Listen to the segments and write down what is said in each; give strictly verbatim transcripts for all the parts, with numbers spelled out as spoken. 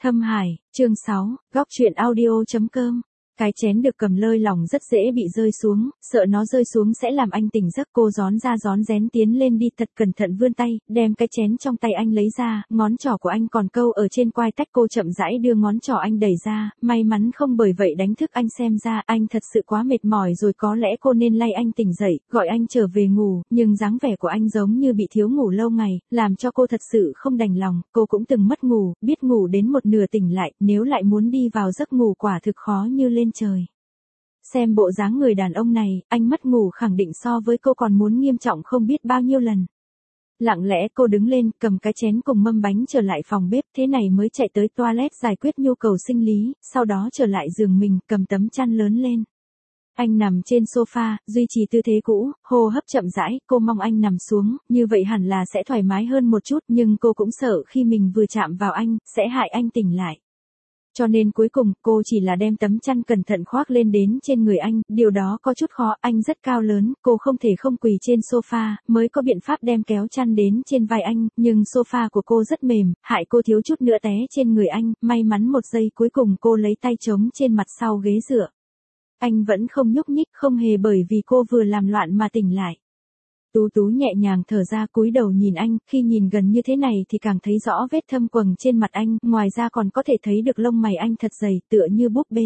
Thâm Hải, chương sáu, góc truyện audio chấm com. Cái chén được cầm lơi lỏng rất dễ bị rơi xuống, sợ nó rơi xuống sẽ làm anh tỉnh giấc. Cô rón ra rón rén tiến lên đi, thật cẩn thận vươn tay, đem cái chén trong tay anh lấy ra, ngón trỏ của anh còn câu ở trên quai tách. Cô chậm rãi đưa ngón trỏ anh đẩy ra, may mắn không bởi vậy đánh thức anh. Xem ra anh thật sự quá mệt mỏi rồi, có lẽ cô nên lay anh tỉnh dậy, gọi anh trở về ngủ, nhưng dáng vẻ của anh giống như bị thiếu ngủ lâu ngày, làm cho cô thật sự không đành lòng. Cô cũng từng mất ngủ, biết ngủ đến một nửa tỉnh lại, nếu lại muốn đi vào giấc ngủ quả thực khó như lên trời. Xem bộ dáng người đàn ông này, anh mất ngủ khẳng định so với cô còn muốn nghiêm trọng không biết bao nhiêu lần. Lặng lẽ cô đứng lên, cầm cái chén cùng mâm bánh trở lại phòng bếp, thế này mới chạy tới toilet giải quyết nhu cầu sinh lý, sau đó trở lại giường mình, cầm tấm chăn lớn lên. Anh nằm trên sofa, duy trì tư thế cũ, hô hấp chậm rãi. Cô mong anh nằm xuống, như vậy hẳn là sẽ thoải mái hơn một chút, nhưng cô cũng sợ khi mình vừa chạm vào anh, sẽ hại anh tỉnh lại. Cho nên cuối cùng, cô chỉ là đem tấm chăn cẩn thận khoác lên đến trên người anh, điều đó có chút khó, anh rất cao lớn, cô không thể không quỳ trên sofa, mới có biện pháp đem kéo chăn đến trên vai anh, nhưng sofa của cô rất mềm, hại cô thiếu chút nữa té trên người anh, may mắn một giây cuối cùng cô lấy tay chống trên mặt sau ghế dựa. Anh vẫn không nhúc nhích, không hề bởi vì cô vừa làm loạn mà tỉnh lại. Tú Tú nhẹ nhàng thở ra, cúi đầu nhìn anh, khi nhìn gần như thế này thì càng thấy rõ vết thâm quầng trên mặt anh, ngoài ra còn có thể thấy được lông mày anh thật dày, tựa như búp bê.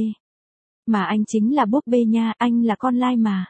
Mà anh chính là búp bê nha, anh là con lai mà.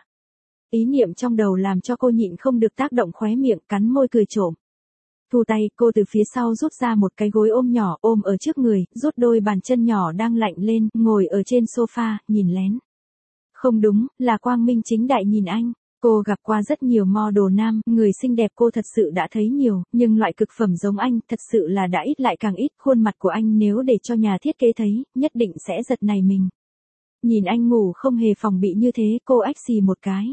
Ý niệm trong đầu làm cho cô nhịn không được tác động khóe miệng, cắn môi cười trộm. Thu tay, cô từ phía sau rút ra một cái gối ôm nhỏ, ôm ở trước người, rút đôi bàn chân nhỏ đang lạnh lên, ngồi ở trên sofa, nhìn lén. Không đúng, là quang minh chính đại nhìn anh. Cô gặp qua rất nhiều model nam, người xinh đẹp cô thật sự đã thấy nhiều, nhưng loại cực phẩm giống anh thật sự là đã ít lại càng ít. Khuôn mặt của anh nếu để cho nhà thiết kế thấy, nhất định sẽ giật nảy mình. Nhìn anh ngủ không hề phòng bị như thế, cô ách xì một cái.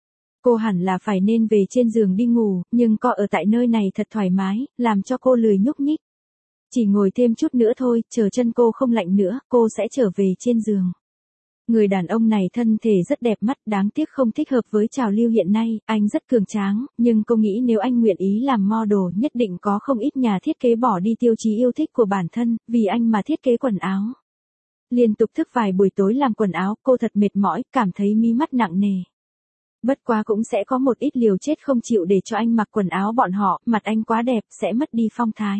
Cô hẳn là phải nên về trên giường đi ngủ, nhưng co ở tại nơi này thật thoải mái, làm cho cô lười nhúc nhích. Chỉ ngồi thêm chút nữa thôi, chờ chân cô không lạnh nữa, cô sẽ trở về trên giường. Người đàn ông này thân thể rất đẹp mắt, đáng tiếc không thích hợp với trào lưu hiện nay, anh rất cường tráng, nhưng cô nghĩ nếu anh nguyện ý làm model nhất định có không ít nhà thiết kế bỏ đi tiêu chí yêu thích của bản thân, vì anh mà thiết kế quần áo. Liên tục thức vài buổi tối làm quần áo, cô thật mệt mỏi, cảm thấy mí mắt nặng nề. Bất quá cũng sẽ có một ít liều chết không chịu để cho anh mặc quần áo bọn họ, mặt anh quá đẹp, sẽ mất đi phong thái.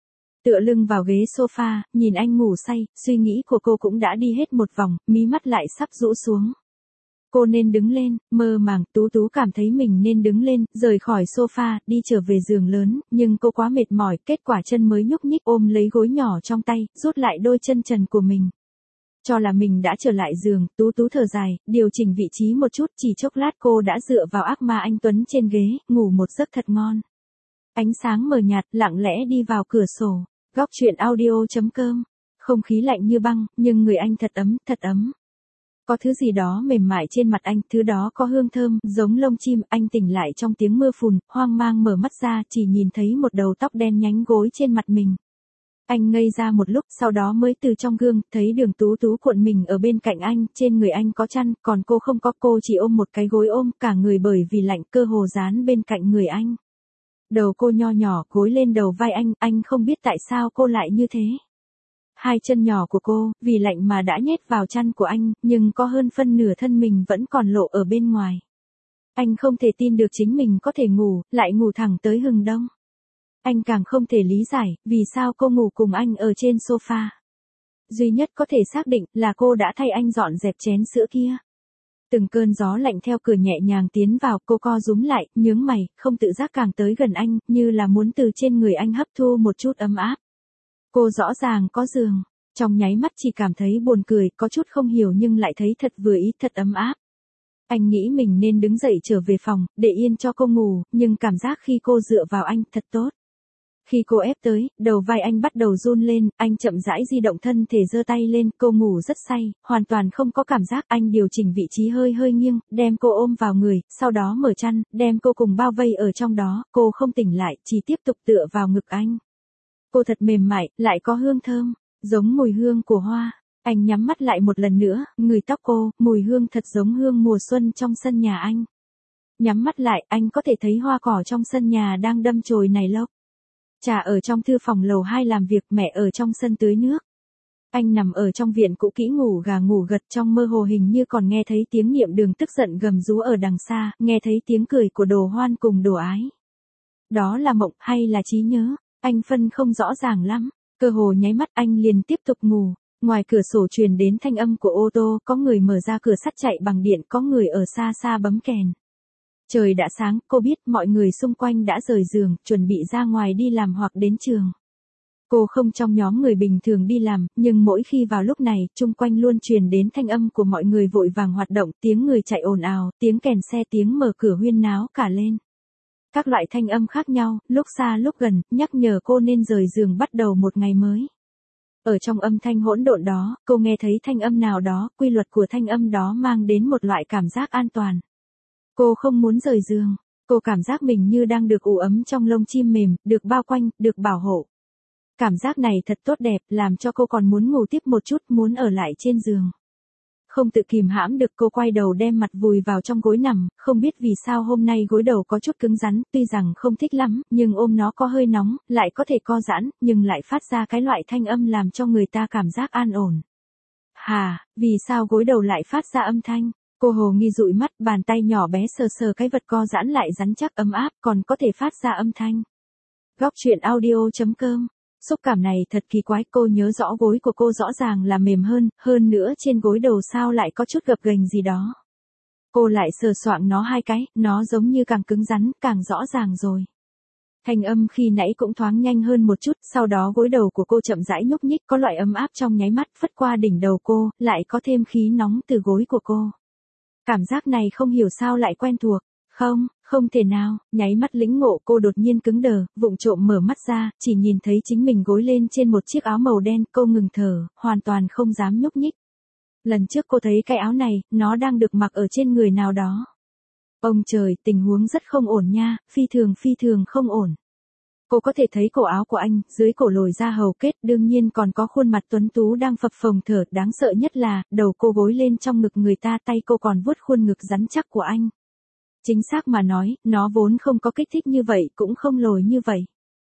Tựa lưng vào ghế sofa, nhìn anh ngủ say, suy nghĩ của cô cũng đã đi hết một vòng, mí mắt lại sắp rũ xuống. Cô nên đứng lên, mơ màng, Tú Tú cảm thấy mình nên đứng lên, rời khỏi sofa, đi trở về giường lớn, nhưng cô quá mệt mỏi, kết quả chân mới nhúc nhích, ôm lấy gối nhỏ trong tay, rút lại đôi chân trần của mình. Cho là mình đã trở lại giường, Tú Tú thở dài, điều chỉnh vị trí một chút, chỉ chốc lát cô đã dựa vào ác ma anh Tuấn trên ghế, ngủ một giấc thật ngon. Ánh sáng mờ nhạt, lặng lẽ đi vào cửa sổ. Góc truyện audio chấm com. Không khí lạnh như băng, nhưng người anh thật ấm, thật ấm. Có thứ gì đó mềm mại trên mặt anh, thứ đó có hương thơm, giống lông chim. Anh tỉnh lại trong tiếng mưa phùn, hoang mang mở mắt ra, chỉ nhìn thấy một đầu tóc đen nhánh gối trên mặt mình. Anh ngây ra một lúc, sau đó mới từ trong gương, thấy Đường Tú Tú cuộn mình ở bên cạnh anh, trên người anh có chăn, còn cô không có, cô chỉ ôm một cái gối ôm, cả người bởi vì lạnh cơ hồ dán bên cạnh người anh. Đầu cô nho nhỏ gối lên đầu vai anh, anh không biết tại sao cô lại như thế. Hai chân nhỏ của cô, vì lạnh mà đã nhét vào chăn của anh, nhưng có hơn phân nửa thân mình vẫn còn lộ ở bên ngoài. Anh không thể tin được chính mình có thể ngủ, lại ngủ thẳng tới hừng đông. Anh càng không thể lý giải, vì sao cô ngủ cùng anh ở trên sofa. Duy nhất có thể xác định là cô đã thay anh dọn dẹp chén sữa kia. Từng cơn gió lạnh theo cửa nhẹ nhàng tiến vào, cô co rúm lại, nhướng mày, không tự giác càng tới gần anh, như là muốn từ trên người anh hấp thu một chút ấm áp. Cô rõ ràng có giường, trong nháy mắt chỉ cảm thấy buồn cười, có chút không hiểu nhưng lại thấy thật vừa ý, thật ấm áp. Anh nghĩ mình nên đứng dậy trở về phòng, để yên cho cô ngủ, nhưng cảm giác khi cô dựa vào anh, thật tốt. Khi cô ép tới, đầu vai anh bắt đầu run lên, anh chậm rãi di động thân thể giơ tay lên, cô ngủ rất say, hoàn toàn không có cảm giác. Anh điều chỉnh vị trí hơi hơi nghiêng, đem cô ôm vào người, sau đó mở chăn, đem cô cùng bao vây ở trong đó, cô không tỉnh lại, chỉ tiếp tục tựa vào ngực anh. Cô thật mềm mại, lại có hương thơm, giống mùi hương của hoa. Anh nhắm mắt lại một lần nữa, ngửi tóc cô, mùi hương thật giống hương mùa xuân trong sân nhà anh. Nhắm mắt lại, anh có thể thấy hoa cỏ trong sân nhà đang đâm chồi nảy lộc. Trà ở trong thư phòng lầu hai làm việc, mẹ ở trong sân tưới nước. Anh nằm ở trong viện cũ kỹ ngủ gà ngủ gật, trong mơ hồ hình như còn nghe thấy tiếng Niệm Đường tức giận gầm rú ở đằng xa, nghe thấy tiếng cười của Đồ Hoan cùng Đồ Ái. Đó là mộng hay là trí nhớ, anh phân không rõ ràng lắm, cơ hồ nháy mắt anh liền tiếp tục ngủ. Ngoài cửa sổ truyền đến thanh âm của ô tô, có người mở ra cửa sắt chạy bằng điện, có người ở xa xa bấm kèn. Trời đã sáng, cô biết mọi người xung quanh đã rời giường, chuẩn bị ra ngoài đi làm hoặc đến trường. Cô không trong nhóm người bình thường đi làm, nhưng mỗi khi vào lúc này, chung quanh luôn truyền đến thanh âm của mọi người vội vàng hoạt động, tiếng người chạy ồn ào, tiếng kèn xe, tiếng mở cửa huyên náo cả lên. Các loại thanh âm khác nhau, lúc xa lúc gần, nhắc nhở cô nên rời giường bắt đầu một ngày mới. Ở trong âm thanh hỗn độn đó, cô nghe thấy thanh âm nào đó, quy luật của thanh âm đó mang đến một loại cảm giác an toàn. Cô không muốn rời giường, cô cảm giác mình như đang được ủ ấm trong lông chim mềm, được bao quanh, được bảo hộ. Cảm giác này thật tốt đẹp, làm cho cô còn muốn ngủ tiếp một chút, muốn ở lại trên giường. Không tự kìm hãm được, cô quay đầu đem mặt vùi vào trong gối nằm, không biết vì sao hôm nay gối đầu có chút cứng rắn, tuy rằng không thích lắm, nhưng ôm nó có hơi nóng, lại có thể co giãn, nhưng lại phát ra cái loại thanh âm làm cho người ta cảm giác an ổn. Hà, vì sao gối đầu lại phát ra âm thanh? Cô hồ nghi dụi mắt, bàn tay nhỏ bé sờ sờ cái vật co giãn lại rắn chắc ấm áp, còn có thể phát ra âm thanh. Góc truyện audio chấm com. Xúc cảm này thật kỳ quái, cô nhớ rõ gối của cô rõ ràng là mềm hơn, hơn nữa trên gối đầu sao lại có chút gập ghềnh gì đó. Cô lại sờ soạng nó hai cái, nó giống như càng cứng rắn, càng rõ ràng rồi. Thanh âm khi nãy cũng thoáng nhanh hơn một chút, sau đó gối đầu của cô chậm rãi nhúc nhích, có loại ấm áp trong nháy mắt phất qua đỉnh đầu cô, lại có thêm khí nóng từ gối của cô. Cảm giác này không hiểu sao lại quen thuộc. Không, không thể nào, nháy mắt lĩnh ngộ cô đột nhiên cứng đờ, vụng trộm mở mắt ra, chỉ nhìn thấy chính mình gối lên trên một chiếc áo màu đen, cô ngừng thở, hoàn toàn không dám nhúc nhích. Lần trước cô thấy cái áo này, nó đang được mặc ở trên người nào đó. Ông trời, tình huống rất không ổn nha, phi thường phi thường không ổn. Cô có thể thấy cổ áo của anh, dưới cổ lồi ra hầu kết, đương nhiên còn có khuôn mặt tuấn tú đang phập phồng thở, đáng sợ nhất là, đầu cô gối lên trong ngực người ta, tay cô còn vuốt khuôn ngực rắn chắc của anh. Chính xác mà nói, nó vốn không có kích thích như vậy, cũng không lồi như vậy.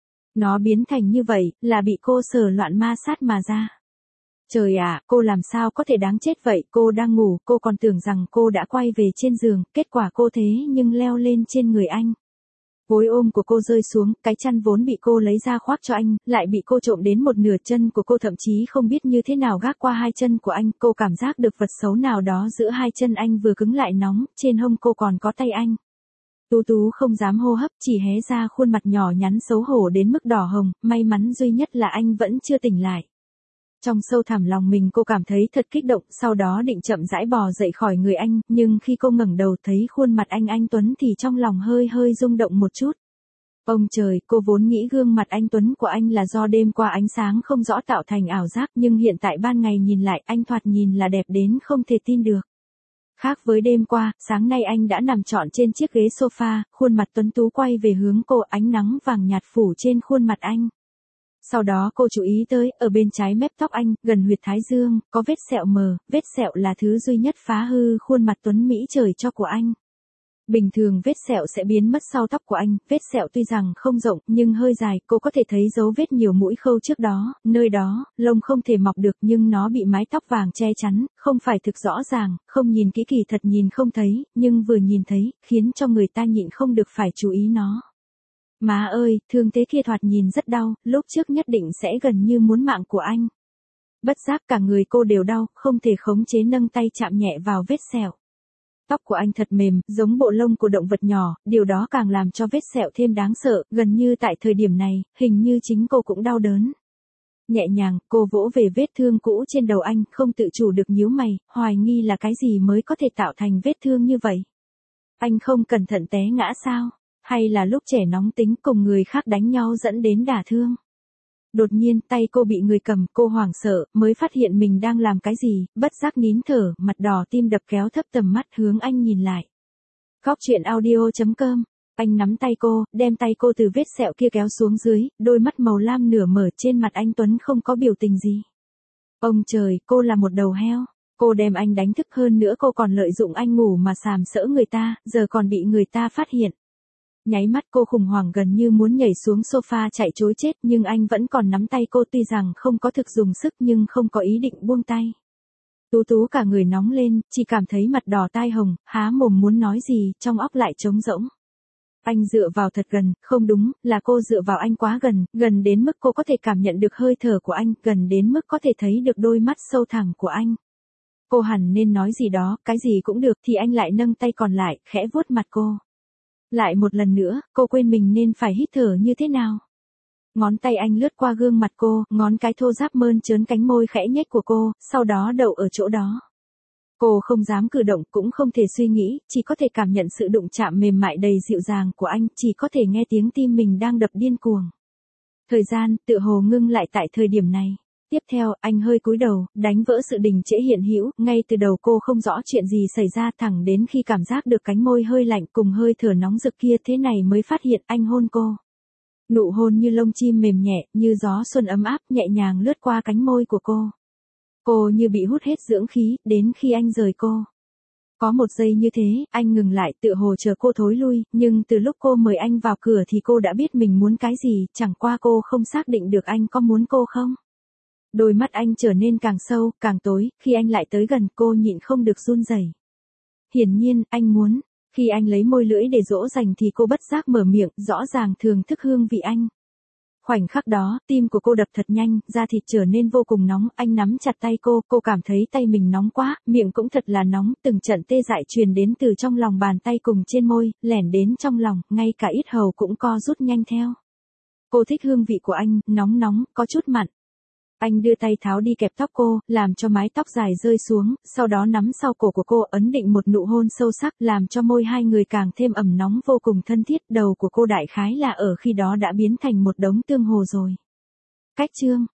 Nó biến thành như vậy, là bị cô sờ loạn ma sát mà ra. Trời ạ, cô làm sao có thể đáng chết vậy, cô đang ngủ, cô còn tưởng rằng cô đã quay về trên giường, kết quả cô thế nhưng leo lên trên người anh. Gối ôm của cô rơi xuống, cái chăn vốn bị cô lấy ra khoác cho anh, lại bị cô trộm đến một nửa chân của cô, thậm chí không biết như thế nào gác qua hai chân của anh, cô cảm giác được vật xấu nào đó giữa hai chân anh vừa cứng lại nóng, trên hông cô còn có tay anh. Tú Tú không dám hô hấp, chỉ hé ra khuôn mặt nhỏ nhắn xấu hổ đến mức đỏ hồng, may mắn duy nhất là anh vẫn chưa tỉnh lại. Trong sâu thẳm lòng mình cô cảm thấy thật kích động, sau đó định chậm rãi bò dậy khỏi người anh, nhưng khi cô ngẩng đầu thấy khuôn mặt anh anh Tuấn thì trong lòng hơi hơi rung động một chút. Ông trời, cô vốn nghĩ gương mặt anh Tuấn của anh là do đêm qua ánh sáng không rõ tạo thành ảo giác, nhưng hiện tại ban ngày nhìn lại anh thoạt nhìn là đẹp đến không thể tin được. Khác với đêm qua, sáng nay anh đã nằm trọn trên chiếc ghế sofa, khuôn mặt tuấn tú quay về hướng cô, ánh nắng vàng nhạt phủ trên khuôn mặt anh. Sau đó cô chú ý tới, ở bên trái mép tóc anh, gần huyệt thái dương, có vết sẹo mờ, vết sẹo là thứ duy nhất phá hư khuôn mặt tuấn mỹ trời cho của anh. Bình thường vết sẹo sẽ biến mất sau tóc của anh, vết sẹo tuy rằng không rộng nhưng hơi dài, cô có thể thấy dấu vết nhiều mũi khâu trước đó, nơi đó, lông không thể mọc được nhưng nó bị mái tóc vàng che chắn, không phải thực rõ ràng, không nhìn kỹ kỳ thật nhìn không thấy, nhưng vừa nhìn thấy, khiến cho người ta nhịn không được phải chú ý nó. Má ơi, thương thế kia thoạt nhìn rất đau, lúc trước nhất định sẽ gần như muốn mạng của anh. Bất giác cả người cô đều đau, không thể khống chế nâng tay chạm nhẹ vào vết sẹo. Tóc của anh thật mềm, giống bộ lông của động vật nhỏ, điều đó càng làm cho vết sẹo thêm đáng sợ, gần như tại thời điểm này, hình như chính cô cũng đau đớn. Nhẹ nhàng, cô vỗ về vết thương cũ trên đầu anh, không tự chủ được nhíu mày, hoài nghi là cái gì mới có thể tạo thành vết thương như vậy. Anh không cẩn thận té ngã sao? Hay là lúc trẻ nóng tính cùng người khác đánh nhau dẫn đến đả thương? Đột nhiên tay cô bị người cầm, cô hoảng sợ, mới phát hiện mình đang làm cái gì, bất giác nín thở, mặt đỏ tim đập kéo thấp tầm mắt hướng anh nhìn lại. Góc truyện audio chấm com, anh nắm tay cô, đem tay cô từ vết sẹo kia kéo xuống dưới, đôi mắt màu lam nửa mở trên mặt anh Tuấn không có biểu tình gì. Ông trời, cô là một đầu heo, cô đem anh đánh thức hơn nữa cô còn lợi dụng anh ngủ mà sàm sỡ người ta, giờ còn bị người ta phát hiện. Nháy mắt cô khủng hoảng gần như muốn nhảy xuống sofa chạy trối chết, nhưng anh vẫn còn nắm tay cô, tuy rằng không có thực dùng sức nhưng không có ý định buông tay. Tú Tú cả người nóng lên, chỉ cảm thấy mặt đỏ tai hồng, há mồm muốn nói gì, trong óc lại trống rỗng. Anh dựa vào thật gần, không đúng, là cô dựa vào anh quá gần, gần đến mức cô có thể cảm nhận được hơi thở của anh, gần đến mức có thể thấy được đôi mắt sâu thẳm của anh. Cô hẳn nên nói gì đó, cái gì cũng được, thì anh lại nâng tay còn lại, khẽ vuốt mặt cô. Lại một lần nữa, cô quên mình nên phải hít thở như thế nào. Ngón tay anh lướt qua gương mặt cô, ngón cái thô ráp mơn trớn cánh môi khẽ nhếch của cô, sau đó đậu ở chỗ đó. Cô không dám cử động, cũng không thể suy nghĩ, chỉ có thể cảm nhận sự đụng chạm mềm mại đầy dịu dàng của anh, chỉ có thể nghe tiếng tim mình đang đập điên cuồng. Thời gian, tựa hồ ngưng lại tại thời điểm này. Tiếp theo, anh hơi cúi đầu, đánh vỡ sự đình trệ hiện hữu, ngay từ đầu cô không rõ chuyện gì xảy ra, thẳng đến khi cảm giác được cánh môi hơi lạnh cùng hơi thở nóng rực kia thế này mới phát hiện anh hôn cô. Nụ hôn như lông chim mềm nhẹ, như gió xuân ấm áp nhẹ nhàng lướt qua cánh môi của cô. Cô như bị hút hết dưỡng khí, đến khi anh rời cô. Có một giây như thế, anh ngừng lại tựa hồ chờ cô thối lui, nhưng từ lúc cô mời anh vào cửa thì cô đã biết mình muốn cái gì, chẳng qua cô không xác định được anh có muốn cô không. Đôi mắt anh trở nên càng sâu, càng tối, khi anh lại tới gần cô nhịn không được run rẩy. Hiển nhiên, anh muốn. Khi anh lấy môi lưỡi để dỗ dành thì cô bất giác mở miệng, rõ ràng thưởng thức hương vị anh. Khoảnh khắc đó, tim của cô đập thật nhanh, da thịt trở nên vô cùng nóng, anh nắm chặt tay cô, cô cảm thấy tay mình nóng quá, miệng cũng thật là nóng, từng trận tê dại truyền đến từ trong lòng bàn tay cùng trên môi, lẻn đến trong lòng, ngay cả yết hầu cũng co rút nhanh theo. Cô thích hương vị của anh, nóng nóng, có chút mặn. Anh đưa tay tháo đi kẹp tóc cô, làm cho mái tóc dài rơi xuống, sau đó nắm sau cổ của cô ấn định một nụ hôn sâu sắc, làm cho môi hai người càng thêm ẩm nóng vô cùng thân thiết, đầu của cô đại khái là ở khi đó đã biến thành một đống tương hồ rồi. Cách chương